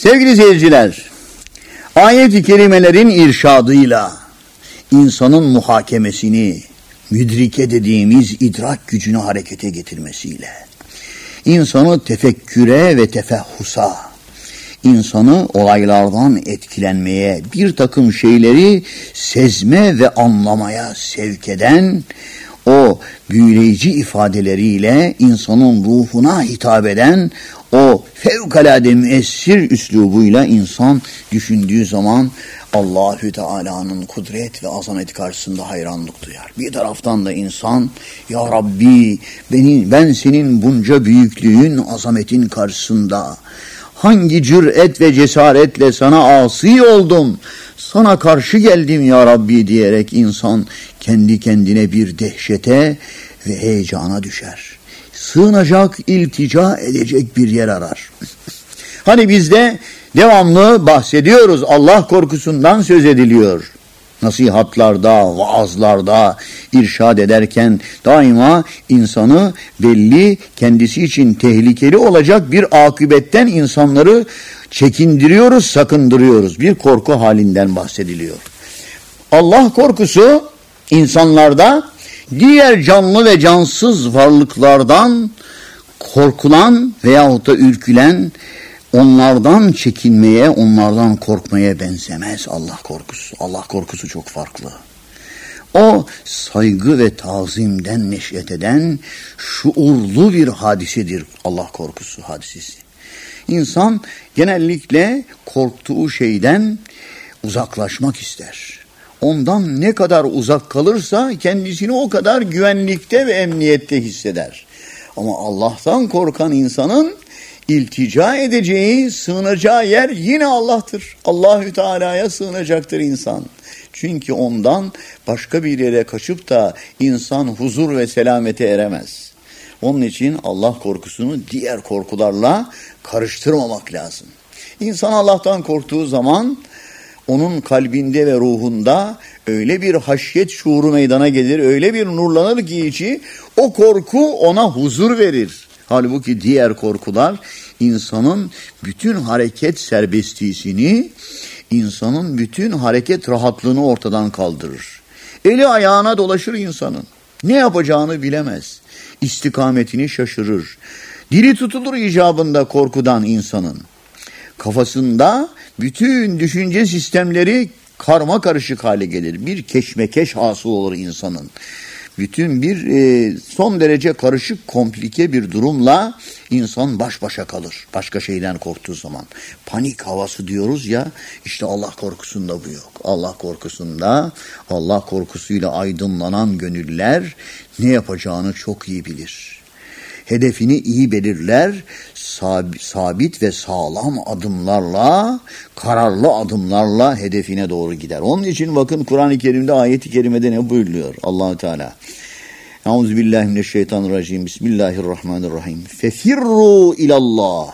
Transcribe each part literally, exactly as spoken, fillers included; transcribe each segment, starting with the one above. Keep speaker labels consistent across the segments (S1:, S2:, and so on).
S1: Sevgili seyirciler, ayet-i kerimelerin irşadıyla insanın muhakemesini, müdrike dediğimiz idrak gücünü harekete getirmesiyle, insanı tefekküre ve tefehhusa, insanı olaylardan etkilenmeye, bir takım şeyleri sezme ve anlamaya sevk eden o büyüleyici ifadeleriyle insanın ruhuna hitap eden o fevkalade müessir üslubuyla insan düşündüğü zaman Allahü Teala'nın kudret ve azameti karşısında hayranlık duyar. Bir taraftan da insan, ya Rabbi beni, ben senin bunca büyüklüğün, azametin karşısında hangi cüret ve cesaretle sana asi oldum, sana karşı geldim ya Rabbi diyerek insan kendi kendine bir dehşete ve heyecana düşer. Sığınacak, iltica edecek bir yer arar. Hani bizde devamlı bahsediyoruz, Allah korkusundan söz ediliyor. Nasihatlarda, vaazlarda irşad ederken daima insanı belli, kendisi için tehlikeli olacak bir akıbetten insanları çekindiriyoruz, sakındırıyoruz. Bir korku halinden bahsediliyor. Allah korkusu insanlarda diğer canlı ve cansız varlıklardan korkulan veyahut da ürkülen, onlardan çekinmeye, onlardan korkmaya benzemez Allah korkusu. Allah korkusu çok farklı. O saygı ve tazimden neş'et eden şuurlu bir hadisedir Allah korkusu hadisesi. İnsan genellikle korktuğu şeyden uzaklaşmak ister. Ondan ne kadar uzak kalırsa kendisini o kadar güvenlikte ve emniyette hisseder. Ama Allah'tan korkan insanın iltica edeceği, sığınacağı yer yine Allah'tır. Allahü Teala'ya sığınacaktır insan. Çünkü ondan başka bir yere kaçıp da insan huzur ve selamete eremez. Onun için Allah korkusunu diğer korkularla karıştırmamak lazım. İnsan Allah'tan korktuğu zaman onun kalbinde ve ruhunda öyle bir haşyet şuuru meydana gelir, öyle bir nurlanır ki içi, o korku ona huzur verir. Halbuki diğer korkular insanın bütün hareket serbestliğini, insanın bütün hareket rahatlığını ortadan kaldırır. Eli ayağına dolaşır insanın. Ne yapacağını bilemez. İstikametini şaşırır. Dili tutulur icabında korkudan insanın. Kafasında bütün düşünce sistemleri karma karışık hale gelir. Bir keşmekeş hasıl olur insanın. Bütün bir e, son derece karışık, komplike bir durumla insan baş başa kalır. Başka şeyden korktuğu zaman. Panik havası diyoruz ya, işte Allah korkusunda bu yok. Allah korkusunda, Allah korkusuyla aydınlanan gönüller ne yapacağını çok iyi bilir. Hedefini iyi belirler, sabit ve sağlam adımlarla, kararlı adımlarla hedefine doğru gider. Onun için bakın Kur'an-ı Kerim'de, ayet-i kerimede ne buyuruyor Allah-u Teala? Euzubillahimineşşeytanirracim. Bismillahirrahmanirrahim. Fefirru ilallah.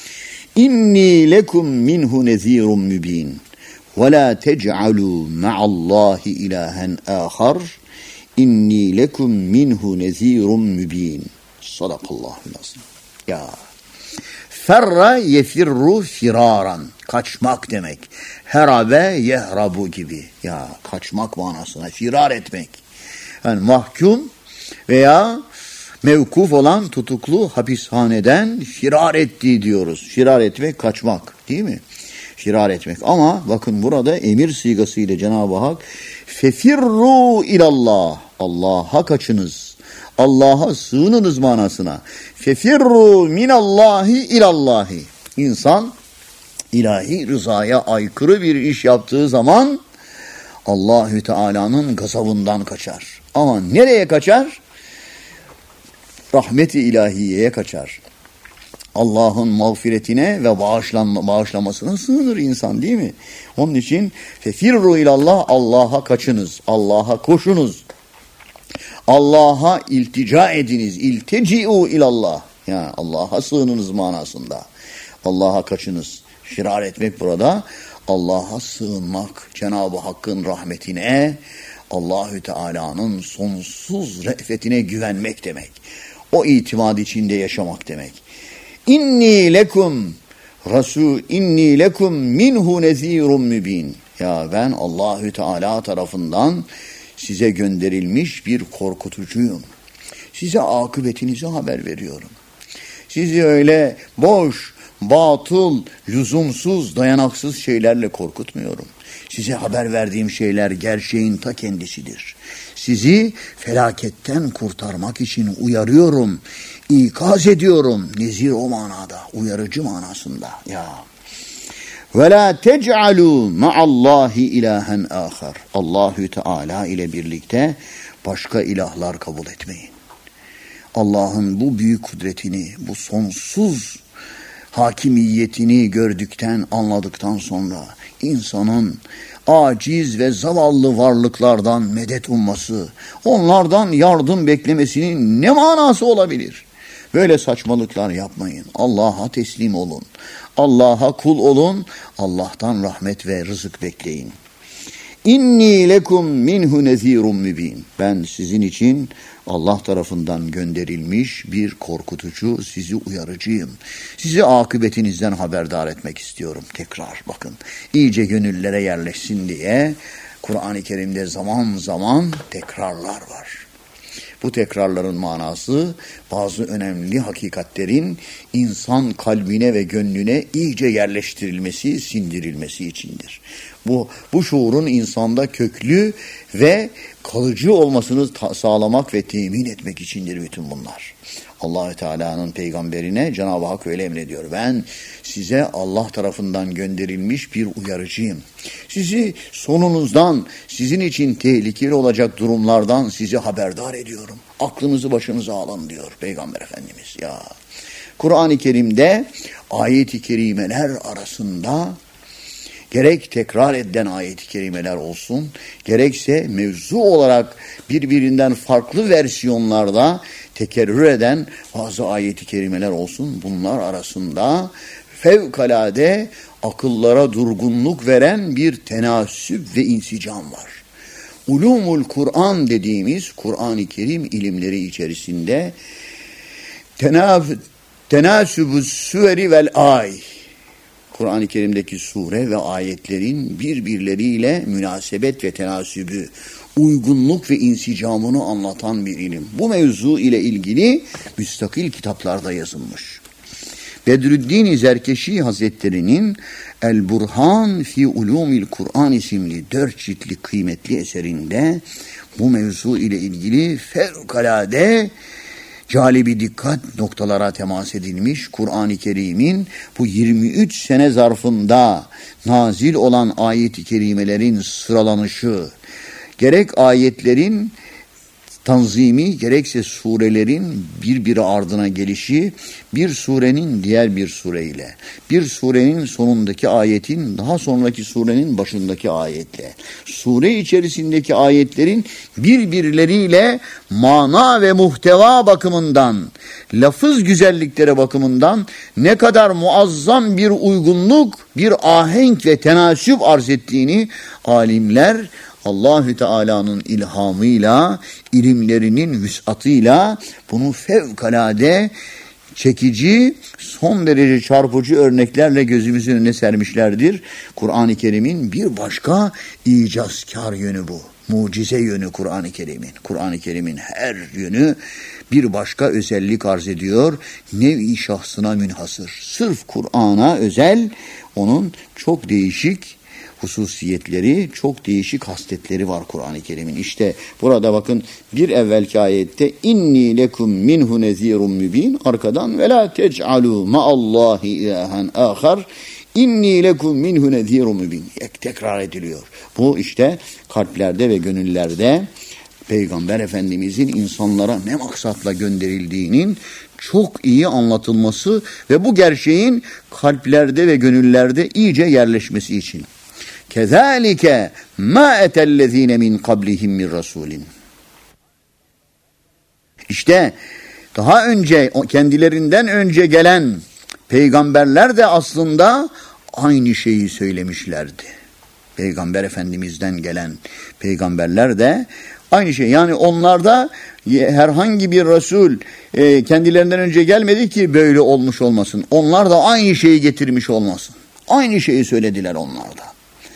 S1: İnni lekum minhu nezirun mübin. Ve la tec'alû ma'allahi ilahen âhar. İnni lekum minhu nezirun mübin. Sadakallahu lazım. Ya. Ferra yefirru firaran. Kaçmak demek. Herabe yehrabu gibi. Ya kaçmak manasına. Firar etmek. Yani mahkum veya mevkuf olan tutuklu hapishaneden firar ettiği diyoruz. Firar etmek, kaçmak değil mi? Firar etmek. Ama bakın burada emir sigasıyla Cenab-ı Hak fefirru ilallah. Allah'a kaçınız. Allah'a sığınınız manasına. Fefirru minallahi ilallahi. İnsan ilahi rızaya aykırı bir iş yaptığı zaman Allahü Teala'nın gazabından kaçar. Ama nereye kaçar? Rahmet-i ilahiyeye kaçar. Allah'ın mağfiretine ve bağışlanma, bağışlamasına sığınır insan değil mi? Onun için fefirru ilallah, Allah'a kaçınız, Allah'a koşunuz. Allah'a iltica ediniz. İlteci'u ilallah. Yani Allah'a sığınınız manasında. Allah'a kaçınız. Firar etmek burada Allah'a sığınmak. Cenab-ı Hakk'ın rahmetine, Allahü Teala'nın sonsuz re'fetine güvenmek demek. O itimat içinde yaşamak demek. İnni lekum Rasul inni lekum minhu nezirun mübin. Ya ben Allahü Teala tarafından size gönderilmiş bir korkutucuyum. Size akıbetinizi haber veriyorum. Sizi öyle boş, batıl, lüzumsuz, dayanaksız şeylerle korkutmuyorum. Size haber verdiğim şeyler gerçeğin ta kendisidir. Sizi felaketten kurtarmak için uyarıyorum, ikaz ediyorum. Nezir o manada, uyarıcı manasında. Ya. Ve la tec'alû ma'allahi ilahen âkhar. Allahü Teala ile birlikte başka ilahlar kabul etmeyin. Allah'ın bu büyük kudretini, bu sonsuz hakimiyetini gördükten, anladıktan sonra insanın aciz ve zavallı varlıklardan medet umması, onlardan yardım beklemesinin ne manası olabilir? Böyle saçmalıklar yapmayın. Allah'a teslim olun. Allah'a kul olun. Allah'tan rahmet ve rızık bekleyin. İnni lekum minhu nezirun mübin. Ben sizin için Allah tarafından gönderilmiş bir korkutucu, sizi uyarıcıyım. Sizi akıbetinizden haberdar etmek istiyorum. Tekrar bakın, iyice gönüllere yerleşsin diye Kur'an-ı Kerim'de zaman zaman tekrarlar var. Bu tekrarların manası bazı önemli hakikatlerin insan kalbine ve gönlüne iyice yerleştirilmesi, sindirilmesi içindir. Bu, bu şuurun insanda köklü ve kalıcı olmasını ta- sağlamak ve temin etmek içindir bütün bunlar. Allah-u Teala'nın peygamberine Cenab-ı Hak öyle emrediyor. Ben size Allah tarafından gönderilmiş bir uyarıcıyım. Sizi sonunuzdan, sizin için tehlikeli olacak durumlardan sizi haberdar ediyorum. Aklınızı başınıza alın diyor Peygamber Efendimiz. Ya Kur'an-ı Kerim'de ayet-i kerimeler arasında gerek tekrar edilen ayet-i kerimeler olsun, gerekse mevzu olarak birbirinden farklı versiyonlarda tekerrür eden bazı ayet-i kerimeler olsun, bunlar arasında fevkalade akıllara durgunluk veren bir tenasüp ve insicam var. Ulumul Kur'an dediğimiz Kur'an-ı Kerim ilimleri içerisinde tenaf- tenasübü's süveri vel ay, Kur'an-ı Kerim'deki sure ve ayetlerin birbirleriyle münasebet ve tenasübü, uygunluk ve insicamını anlatan bir ilim. Bu mevzu ile ilgili müstakil kitaplarda yazılmış. Bedrüddin Zerkeşi Hazretleri'nin El Burhan fi Ulumil Kur'an isimli dört ciltli kıymetli eserinde bu mevzu ile ilgili fevkalade calibi dikkat noktalara temas edilmiş. Kur'an-ı Kerim'in bu yirmi üç sene zarfında nazil olan ayet-i kerimelerin sıralanışı, gerek ayetlerin tanzimi, gerekse surelerin birbiri ardına gelişi, bir surenin diğer bir sureyle, bir surenin sonundaki ayetin daha sonraki surenin başındaki ayetle, sure içerisindeki ayetlerin birbirleriyle mana ve muhteva bakımından, lafız güzellikleri bakımından ne kadar muazzam bir uygunluk, bir ahenk ve tenasüp arz ettiğini alimler Allahü Teala'nın ilhamıyla, ilimlerinin vüsatıyla bunu fevkalade çekici, son derece çarpıcı örneklerle gözümüzün önüne sermişlerdir. Kur'an-ı Kerim'in bir başka icazkar yönü bu. Mucize yönü Kur'an-ı Kerim'in. Kur'an-ı Kerim'in her yönü bir başka özellik arz ediyor. Nev-i şahsına münhasır. Sırf Kur'an'a özel, onun çok değişik hususiyetleri, çok değişik hasletleri var Kur'an-ı Kerim'in. İşte burada bakın bir evvelki ayette inni lekum minhu nezirun mübin, arkadan ve la tec'alû ma'allahi ilahen âkhar inni lekum minhu nezirun mübin tekrar ediliyor. Bu işte kalplerde ve gönüllerde Peygamber Efendimizin insanlara ne maksatla gönderildiğinin çok iyi anlatılması ve bu gerçeğin kalplerde ve gönüllerde iyice yerleşmesi için. Kezalike ma etellezine min qablihim min rasulin. İşte daha önce, kendilerinden önce gelen peygamberler de aslında aynı şeyi söylemişlerdi. Peygamber Efendimiz'den gelen peygamberler de Aynı şey. Yani onlarda herhangi bir Resul e, kendilerinden önce gelmedi ki böyle olmuş olmasın. Onlar da aynı şeyi getirmiş olmasın. Aynı şeyi söylediler onlar da.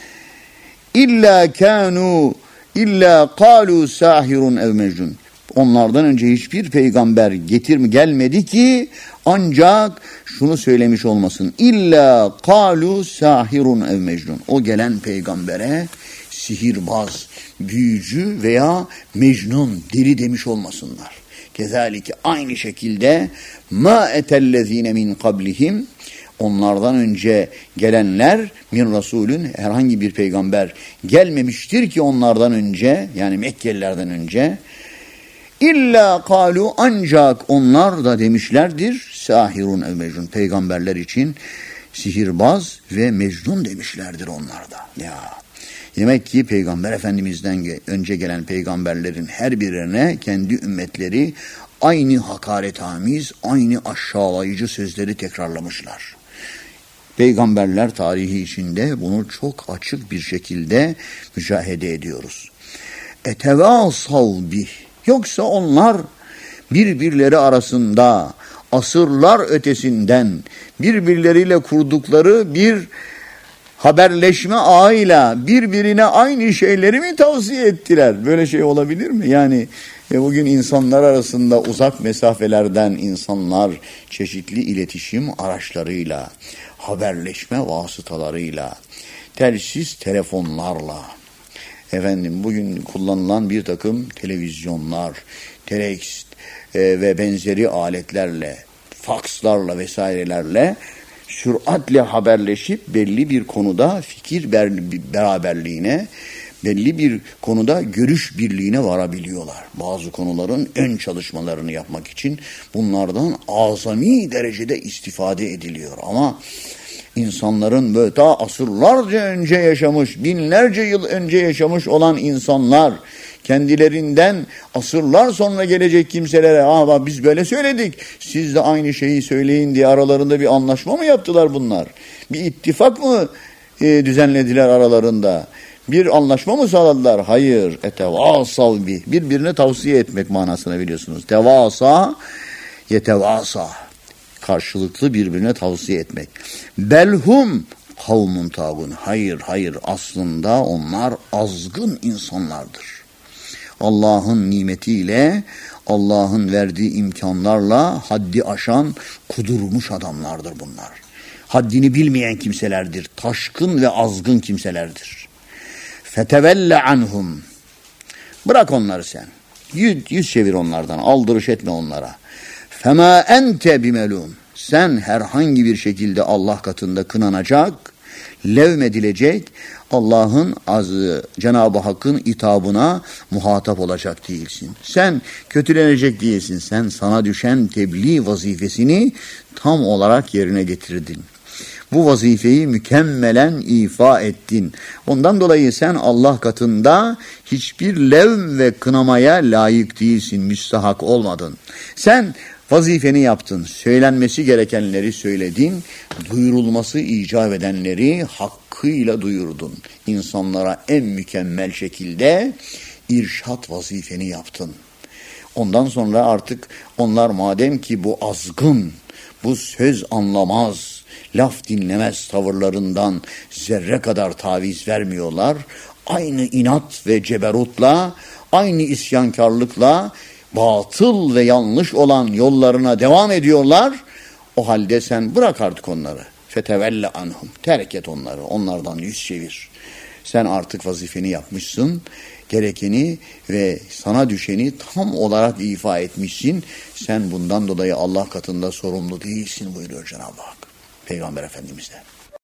S1: İlla kanu illa kalu sahirun ev mecnun. Onlardan önce hiçbir peygamber getirme gelmedi ki ancak şunu söylemiş olmasın. İlla kalu sahirun ev mecnun. O gelen peygambere sihirbaz, büyücü veya mecnun, deli demiş olmasınlar. Kezalike aynı şekilde ma etellezine min qablihim, onlardan önce gelenler min rasulün, herhangi bir peygamber gelmemiştir ki onlardan önce, yani Mekkelilerden önce, İlla kalu, ancak onlar da demişlerdir sahirun ev mecnun, peygamberler için sihirbaz ve mecnun demişlerdir onlar da. Ya demek ki Peygamber Efendimiz'den önce gelen peygamberlerin her birine kendi ümmetleri aynı hakaretamiz, aynı aşağılayıcı sözleri tekrarlamışlar. Peygamberler tarihi içinde bunu çok açık bir şekilde müşahede ediyoruz. Etevasav bih, yoksa onlar birbirleri arasında asırlar ötesinden birbirleriyle kurdukları bir haberleşme ağıyla birbirine aynı şeyleri mi tavsiye ettiler? Böyle şey olabilir mi? Yani e, bugün insanlar arasında uzak mesafelerden insanlar çeşitli iletişim araçlarıyla, haberleşme vasıtalarıyla, telsiz telefonlarla, efendim bugün kullanılan bir takım televizyonlar, telex e, ve benzeri aletlerle, fakslarla vesairelerle süratle haberleşip belli bir konuda fikir beraberliğine, belli bir konuda görüş birliğine varabiliyorlar. Bazı konuların ön çalışmalarını yapmak için bunlardan azami derecede istifade ediliyor. Ama insanların böyle ta asırlarca önce yaşamış, binlerce yıl önce yaşamış olan insanlar kendilerinden asırlar sonra gelecek kimselere "Aa, biz böyle söyledik, siz de aynı şeyi söyleyin" diye aralarında bir anlaşma mı yaptılar bunlar? Bir ittifak mı e, düzenlediler aralarında? Bir anlaşma mı sağladılar? Hayır. Etevasav bih. Birbirine tavsiye etmek manasına biliyorsunuz. Tevasa, yetevasa. Karşılıklı birbirine tavsiye etmek. Belhum kavmun tağun. Hayır, hayır. Aslında onlar azgın insanlardır. Allah'ın nimetiyle, Allah'ın verdiği imkanlarla haddi aşan, kudurmuş adamlardır bunlar. Haddini bilmeyen kimselerdir. Taşkın ve azgın kimselerdir. Fetevelle anhum. Bırak onları sen. Yüz, yüz çevir onlardan. Aldırış etme onlara. Fema ente bimelum. Sen herhangi bir şekilde Allah katında kınanacak, levmedilecek, Allah'ın azı, Cenab-ı Hakk'ın itabına muhatap olacak değilsin. Sen kötülenecek değilsin. Sen sana düşen tebliğ vazifesini tam olarak yerine getirdin. Bu vazifeyi mükemmelen ifa ettin. Ondan dolayı sen Allah katında hiçbir levm ve kınamaya layık değilsin, müstahak olmadın. Sen vazifeni yaptın, söylenmesi gerekenleri söyledin, duyurulması icap edenleri hakkıyla duyurdun. İnsanlara en mükemmel şekilde irşat vazifeni yaptın. Ondan sonra artık onlar madem ki bu azgın, bu söz anlamaz, laf dinlemez tavırlarından zerre kadar taviz vermiyorlar, aynı inat ve ceberutla, aynı isyankarlıkla, batıl ve yanlış olan yollarına devam ediyorlar. O halde sen bırak artık onları. Fetevelle anhum. Terk et onları. Onlardan yüz çevir. Sen artık vazifeni yapmışsın. Gerekeni ve sana düşeni tam olarak ifa etmişsin. Sen bundan dolayı Allah katında sorumlu değilsin buyuruyor Cenab-ı Hak Peygamber Efendimiz'e.